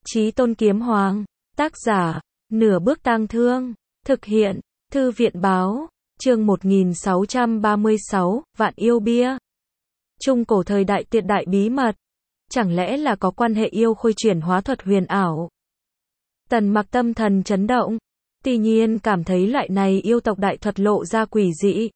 Chí Tôn Kiếm Hoàng. Tác giả, Nửa Bước Tang Thương. Thực hiện, Thư viện Báo. Chương 1636, Vạn Yêu Bia. Trung cổ thời đại tuyệt đại bí mật. Chẳng lẽ là có quan hệ yêu khôi chuyển hóa thuật huyền ảo? Tần Mặc tâm thần chấn động. Tuy nhiên cảm thấy loại này yêu tộc đại thuật lộ ra quỷ dị.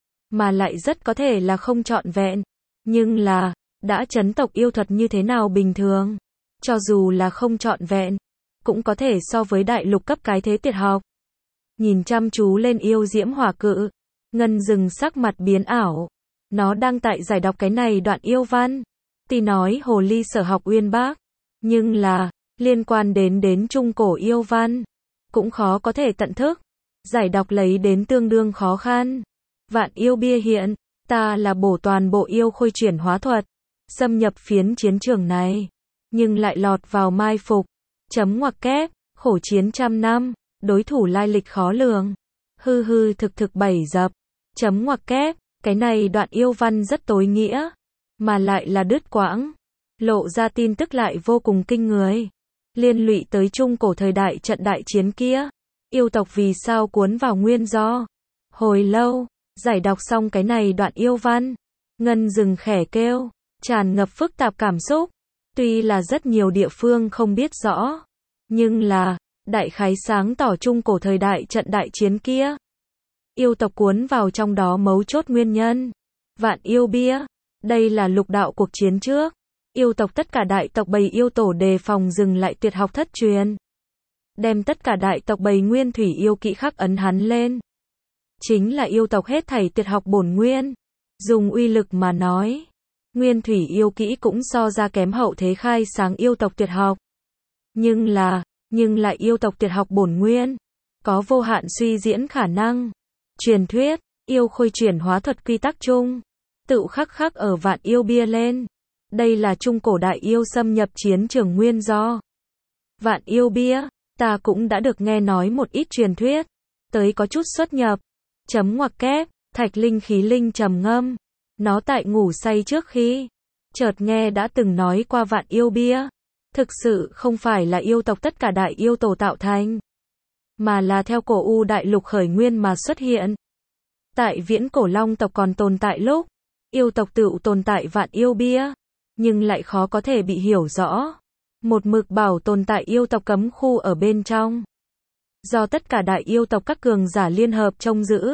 Mà lại rất có thể là không trọn vẹn. Nhưng là, đã chấn tộc yêu thuật như thế nào bình thường? Cho dù là không trọn vẹn, cũng có thể so với đại lục cấp cái thế tuyệt học. Nhìn chăm chú lên yêu diễm hỏa cự, Ngân Dừng sắc mặt biến ảo. Nó đang tại giải đọc cái này đoạn yêu văn. Tuy nói hồ ly sở học uyên bác, nhưng là, liên quan đến trung cổ yêu văn, cũng khó có thể tận thức. Giải đọc lấy đến tương đương khó khăn. Vạn yêu bia hiện, ta là bổ toàn bộ yêu khôi chuyển hóa thuật, xâm nhập phiến chiến trường này, nhưng lại lọt vào mai phục. Chấm ngoặc kép, khổ chiến trăm năm, đối thủ lai lịch khó lường. Hư hư thực thực bảy dập. Chấm ngoặc kép, cái này đoạn yêu văn rất tối nghĩa, mà lại là đứt quãng. Lộ ra tin tức lại vô cùng kinh người. Liên lụy tới trung cổ thời đại trận đại chiến kia. Yêu tộc vì sao cuốn vào nguyên do. Hồi lâu, giải đọc xong cái này đoạn yêu văn. Ngân Dừng khẽ kêu, tràn ngập phức tạp cảm xúc. Tuy là rất nhiều địa phương không biết rõ, nhưng là, đại khái sáng tỏ trung cổ thời đại trận đại chiến kia. Yêu tộc cuốn vào trong đó mấu chốt nguyên nhân. Vạn yêu bia, đây là lục đạo cuộc chiến trước. Yêu tộc tất cả đại tộc bầy yêu tổ đề phòng dừng lại tuyệt học thất truyền. Đem tất cả đại tộc bầy nguyên thủy yêu kỹ khắc ấn hắn lên. Chính là yêu tộc hết thảy tuyệt học bổn nguyên. Dùng uy lực mà nói, nguyên thủy yêu kỹ cũng so ra kém hậu thế khai sáng yêu tộc tuyệt học. Nhưng lại yêu tộc tuyệt học bổn nguyên, có vô hạn suy diễn khả năng. Truyền thuyết, yêu khôi chuyển hóa thuật quy tắc chung, tự khắc ở vạn yêu bia lên. Đây là trung cổ đại yêu xâm nhập chiến trường nguyên do. Vạn yêu bia, ta cũng đã được nghe nói một ít truyền thuyết, tới có chút xuất nhập. Chấm ngoặc kép, Thạch Linh khí linh trầm ngâm. Nó tại ngủ say trước khi, chợt nghe đã từng nói qua vạn yêu bia. Thực sự không phải là yêu tộc tất cả đại yêu tổ tạo thành, mà là theo cổ u đại lục khởi nguyên mà xuất hiện. Tại viễn cổ long tộc còn tồn tại lúc, yêu tộc tự tồn tại vạn yêu bia, nhưng lại khó có thể bị hiểu rõ. Một mực bảo tồn tại yêu tộc cấm khu ở bên trong. Do tất cả đại yêu tộc các cường giả liên hợp trông giữ.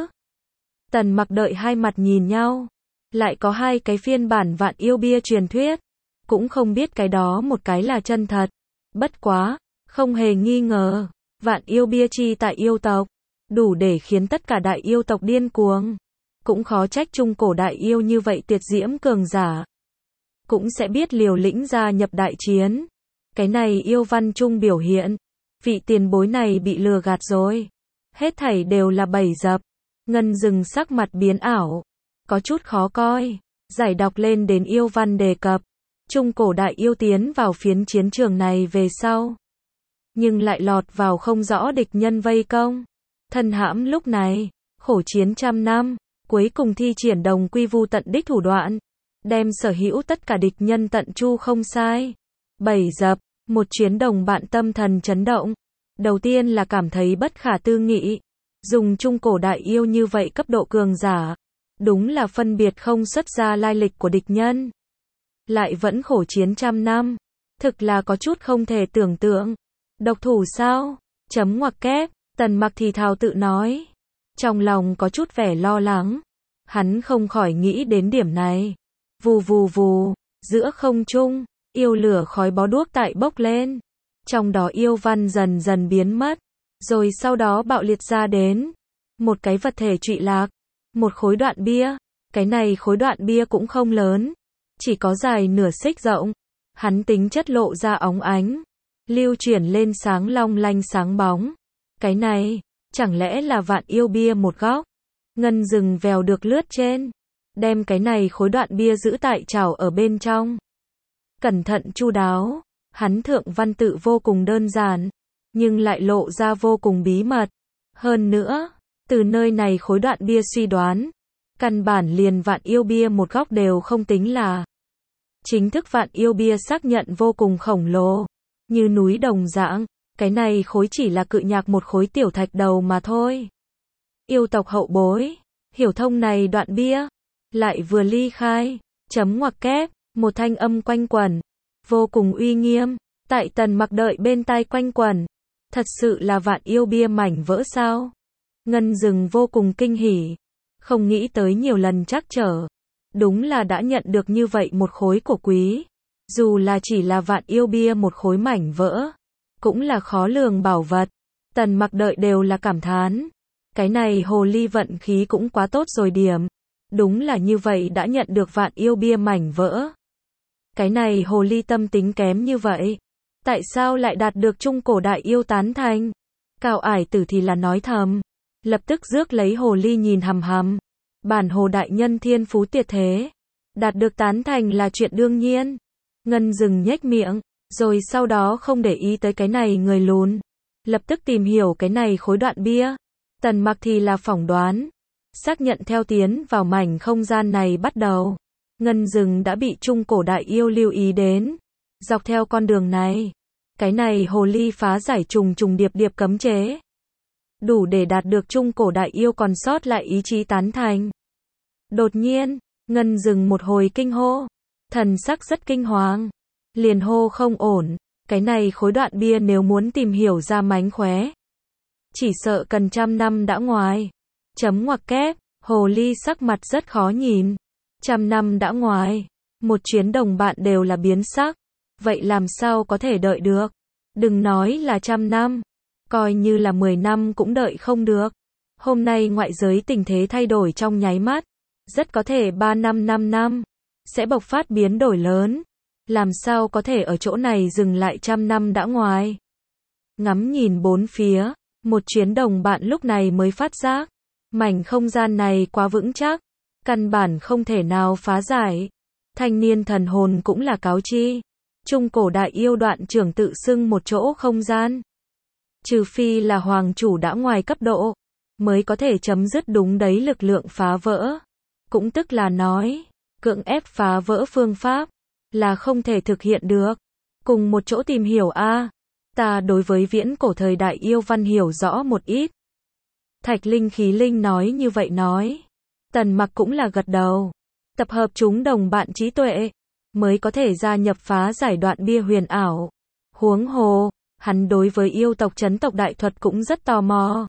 Tần Mặc đợi hai mặt nhìn nhau. Lại có hai cái phiên bản vạn yêu bia truyền thuyết. Cũng không biết cái đó một cái là chân thật. Bất quá, không hề nghi ngờ, vạn yêu bia chi tại yêu tộc, đủ để khiến tất cả đại yêu tộc điên cuồng. Cũng khó trách trung cổ đại yêu như vậy tuyệt diễm cường giả, cũng sẽ biết liều lĩnh gia nhập đại chiến. Cái này yêu văn trung biểu hiện, vị tiền bối này bị lừa gạt rồi. Hết thảy đều là bẫy dập. Ngân Dừng sắc mặt biến ảo, có chút khó coi. Giải đọc lên đến yêu văn đề cập, trung cổ đại yêu tiến vào phiến chiến trường này về sau, nhưng lại lọt vào không rõ địch nhân vây công. Thân hãm lúc này, khổ chiến trăm năm, cuối cùng thi triển đồng quy vu tận đích thủ đoạn, đem sở hữu tất cả địch nhân tận chu không sai. Bẫy dập, một chuyến đồng bạn tâm thần chấn động. Đầu tiên là cảm thấy bất khả tư nghị. Dùng trung cổ đại yêu như vậy cấp độ cường giả, đúng là phân biệt không xuất ra lai lịch của địch nhân. Lại vẫn khổ chiến trăm năm, thực là có chút không thể tưởng tượng. Độc thủ sao? Chấm ngoặc kép, Tần Mặc thì thào tự nói. Trong lòng có chút vẻ lo lắng. Hắn không khỏi nghĩ đến điểm này. Vù vù vù, giữa không trung, yêu lửa khói bó đuốc tại bốc lên. Trong đó yêu văn dần dần biến mất, rồi sau đó bạo liệt ra đến. Một cái vật thể trụy lạc, một khối đoạn bia. Cái này khối đoạn bia cũng không lớn, chỉ có dài nửa xích rộng. Hắn tính chất lộ ra óng ánh, lưu chuyển lên sáng long lanh sáng bóng. Cái này, chẳng lẽ là vạn yêu bia một góc? Ngân Dừng vèo được lướt trên, đem cái này khối đoạn bia giữ tại chảo ở bên trong. Cẩn thận chu đáo, hắn thượng văn tự vô cùng đơn giản, nhưng lại lộ ra vô cùng bí mật. Hơn nữa, từ nơi này khối đoạn bia suy đoán, căn bản liền vạn yêu bia một góc đều không tính là. Chính thức vạn yêu bia xác nhận vô cùng khổng lồ, như núi đồng dạng, cái này khối chỉ là cự nhạc một khối tiểu thạch đầu mà thôi. Yêu tộc hậu bối, hiểu thông này đoạn bia, lại vừa ly khai, chấm ngoặc kép, một thanh âm quanh quẩn, vô cùng uy nghiêm, tại Tần Mặc đợi bên tai quanh quẩn. Thật sự là vạn yêu bia mảnh vỡ sao? Ngân Dừng vô cùng kinh hỉ, không nghĩ tới nhiều lần trắc trở, đúng là đã nhận được như vậy một khối của quý. Dù là chỉ là vạn yêu bia một khối mảnh vỡ, cũng là khó lường bảo vật. Tần Mặc đợi đều là cảm thán. Cái này hồ ly vận khí cũng quá tốt rồi điểm. Đúng là như vậy đã nhận được vạn yêu bia mảnh vỡ. Cái này hồ ly tâm tính kém như vậy. Tại sao lại đạt được trung cổ đại yêu tán thành? Cao Ải Tử thì là nói thầm. Lập tức rước lấy hồ ly nhìn hằm hằm. Bản hồ đại nhân thiên phú tuyệt thế. Đạt được tán thành là chuyện đương nhiên. Ngân Dừng nhếch miệng, rồi sau đó không để ý tới cái này người lùn. Lập tức tìm hiểu cái này khối đoạn bia. Tần Mặc thì là phỏng đoán. Xác nhận theo tiến vào mảnh không gian này bắt đầu. Ngân Dừng đã bị trung cổ đại yêu lưu ý đến. Dọc theo con đường này, cái này hồ ly phá giải trùng trùng điệp điệp cấm chế. Đủ để đạt được trung cổ đại yêu còn sót lại ý chí tán thành. Đột nhiên, Ngân Dừng một hồi kinh hô. Thần sắc rất kinh hoàng. Liền hô không ổn. Cái này khối đoạn bia nếu muốn tìm hiểu ra mánh khóe, chỉ sợ cần 100 năm đã ngoài. Chấm ngoặc kép, hồ ly sắc mặt rất khó nhìn. 100 năm đã ngoài. Một chuyến đồng bạn đều là biến sắc. Vậy làm sao có thể đợi được? Đừng nói là 100 năm. Coi như là 10 năm cũng đợi không được. Hôm nay ngoại giới tình thế thay đổi trong nháy mắt. Rất có thể 3 năm 5 năm. Sẽ bộc phát biến đổi lớn. Làm sao có thể ở chỗ này dừng lại 100 năm đã ngoài. Ngắm nhìn bốn phía. Một chuyến đồng bạn lúc này mới phát giác. Mảnh không gian này quá vững chắc. Căn bản không thể nào phá giải. Thanh niên thần hồn cũng là cáo chi. Trung cổ đại yêu đoạn trưởng tự xưng một chỗ không gian. Trừ phi là hoàng chủ đã ngoài cấp độ, mới có thể chấm dứt đúng đấy lực lượng phá vỡ. Cũng tức là nói, cưỡng ép phá vỡ phương pháp, là không thể thực hiện được. Cùng một chỗ tìm hiểu a. Ta đối với viễn cổ thời đại yêu văn hiểu rõ một ít. Thạch Linh Khí Linh nói như vậy nói. Tần Mặc cũng là gật đầu. Tập hợp chúng đồng bạn trí tuệ, mới có thể gia nhập phá giải đoạn bia huyền ảo. Huống hồ, hắn đối với yêu tộc chấn tộc đại thuật cũng rất tò mò.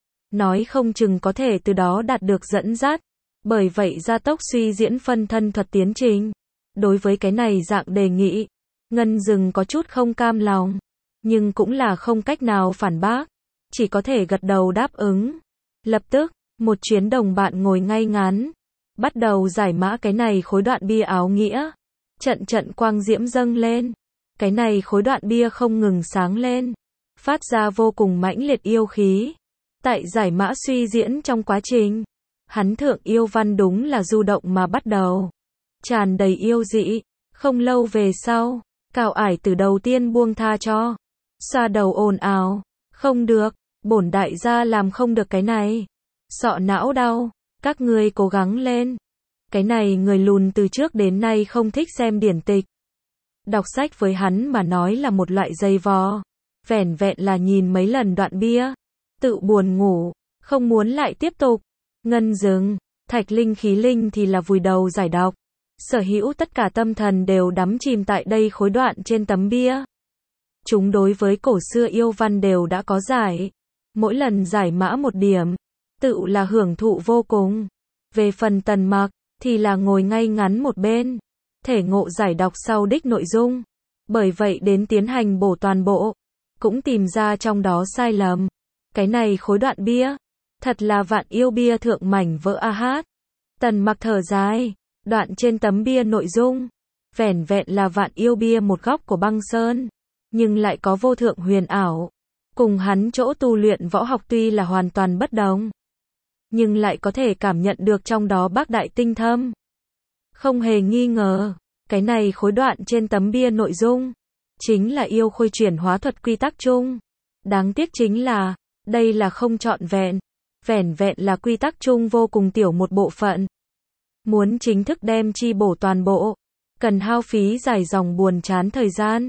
Nói không chừng có thể từ đó đạt được dẫn dắt. Bởi vậy gia tốc suy diễn phân thân thuật tiến trình. Đối với cái này dạng đề nghị, Ngân Dừng có chút không cam lòng. Nhưng cũng là không cách nào phản bác. Chỉ có thể gật đầu đáp ứng. Lập tức, một chuyến đồng bạn ngồi ngay ngắn. Bắt đầu giải mã cái này khối đoạn bia áo nghĩa. Trận trận quang diễm dâng lên. Cái này khối đoạn bia không ngừng sáng lên. Phát ra vô cùng mãnh liệt yêu khí. Tại giải mã suy diễn trong quá trình, hắn thượng yêu văn đúng là du động mà bắt đầu. Tràn đầy yêu dị. Không lâu về sau, Cao Ải Tử đầu tiên buông tha cho. Xoa đầu ồn ào. Không được, bổn đại gia làm không được cái này. Sọ não đau. Các ngươi cố gắng lên. Cái này người lùn từ trước đến nay không thích xem điển tịch. Đọc sách với hắn mà nói là một loại dây vò. Vẻn vẹn là nhìn mấy lần đoạn bia. Tự buồn ngủ. Không muốn lại tiếp tục. Ngân Dừng, Thạch Linh Khí Linh thì là vùi đầu giải đọc. Sở hữu tất cả tâm thần đều đắm chìm tại đây khối đoạn trên tấm bia. Chúng đối với cổ xưa yêu văn đều đã có giải. Mỗi lần giải mã một điểm, tự là hưởng thụ vô cùng. Về phần Tần Mặc, thì là ngồi ngay ngắn một bên. Thể ngộ giải đọc sau đích nội dung. Bởi vậy đến tiến hành bổ toàn bộ. Cũng tìm ra trong đó sai lầm. Cái này khối đoạn bia. Thật là vạn yêu bia thượng mảnh vỡ a hát. Tần Mặc thở dài. Đoạn trên tấm bia nội dung. Vẻn vẹn là vạn yêu bia một góc của băng sơn. Nhưng lại có vô thượng huyền ảo. Cùng hắn chỗ tu luyện võ học tuy là hoàn toàn bất đồng. Nhưng lại có thể cảm nhận được trong đó bác đại tinh thâm. Không hề nghi ngờ. Cái này khối đoạn trên tấm bia nội dung. Chính là yêu khôi chuyển hóa thuật quy tắc chung. Đáng tiếc chính là, đây là không trọn vẹn. Vẻn vẹn là quy tắc chung vô cùng tiểu một bộ phận. Muốn chính thức đem chi bổ toàn bộ, cần hao phí dài dòng buồn chán thời gian.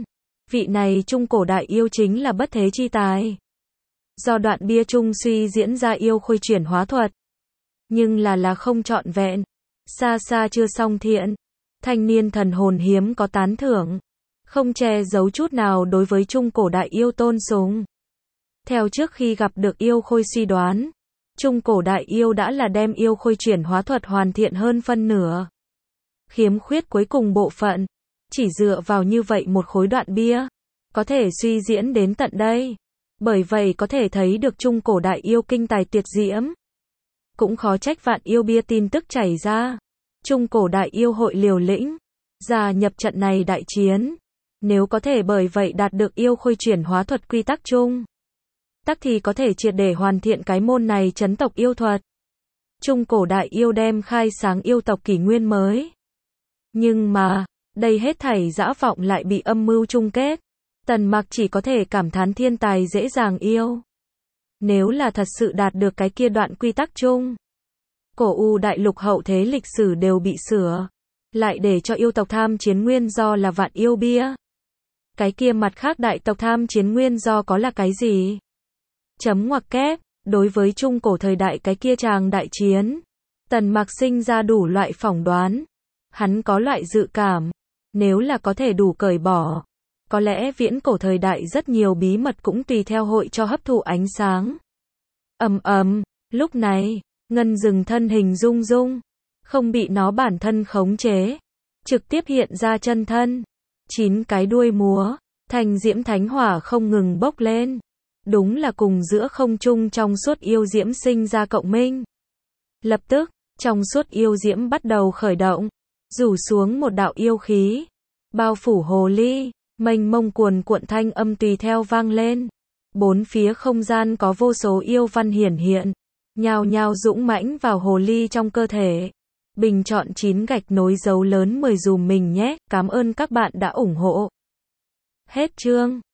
Vị này trung cổ đại yêu chính là Bất Thế Chi Tài. Do đoạn bia trung suy diễn ra yêu khôi chuyển hóa thuật. Nhưng là không trọn vẹn. Xa xa chưa xong thiện. Thanh niên thần hồn hiếm có tán thưởng. Không che giấu chút nào đối với trung cổ đại yêu tôn sùng. Theo trước khi gặp được yêu khôi suy đoán. Trung cổ đại yêu đã là đem yêu khôi chuyển hóa thuật hoàn thiện hơn phân nửa. Khiếm khuyết cuối cùng bộ phận. Chỉ dựa vào như vậy một khối đoạn bia. Có thể suy diễn đến tận đây. Bởi vậy có thể thấy được trung cổ đại yêu kinh tài tuyệt diễm. Cũng khó trách vạn yêu bia tin tức chảy ra. Trung cổ đại yêu hội liều lĩnh. Gia nhập trận này đại chiến. Nếu có thể bởi vậy đạt được yêu khôi chuyển hóa thuật quy tắc chung. Tắc thì có thể triệt để hoàn thiện cái môn này chấn tộc yêu thuật. Trung cổ đại yêu đem khai sáng yêu tộc kỷ nguyên mới. Nhưng mà, đây hết thảy dã vọng lại bị âm mưu chung kết. Tần Mặc chỉ có thể cảm thán thiên tài dễ dàng yêu. Nếu là thật sự đạt được cái kia đoạn quy tắc chung. Cổ U đại lục hậu thế lịch sử đều bị sửa. Lại để cho yêu tộc tham chiến nguyên do là vạn yêu bia. Cái kia mặt khác đại tộc tham chiến nguyên do có là cái gì? Chấm ngoặc kép, đối với trung cổ thời đại cái kia tràng đại chiến. Tần Mặc sinh ra đủ loại phỏng đoán. Hắn có loại dự cảm. Nếu là có thể đủ cởi bỏ. Có lẽ viễn cổ thời đại rất nhiều bí mật cũng tùy theo hội cho hấp thụ ánh sáng. Lúc này, ngân rừng thân hình rung rung. Không bị nó bản thân khống chế. Trực tiếp hiện ra chân thân. 9 cái đuôi múa. Thành diễm thánh hỏa không ngừng bốc lên. Đúng là cùng giữa không trung trong suốt yêu diễm sinh ra cộng minh. Lập tức, trong suốt yêu diễm bắt đầu khởi động. Rủ xuống một đạo yêu khí. Bao phủ hồ ly. Mênh mông cuồn cuộn thanh âm tùy theo vang lên. Bốn phía không gian có vô số yêu văn hiển hiện. Nhào nhào dũng mãnh vào hồ ly trong cơ thể. Bình chọn 9 gạch nối dấu lớn 10 dùm mình nhé. Cảm ơn các bạn đã ủng hộ. Hết chương.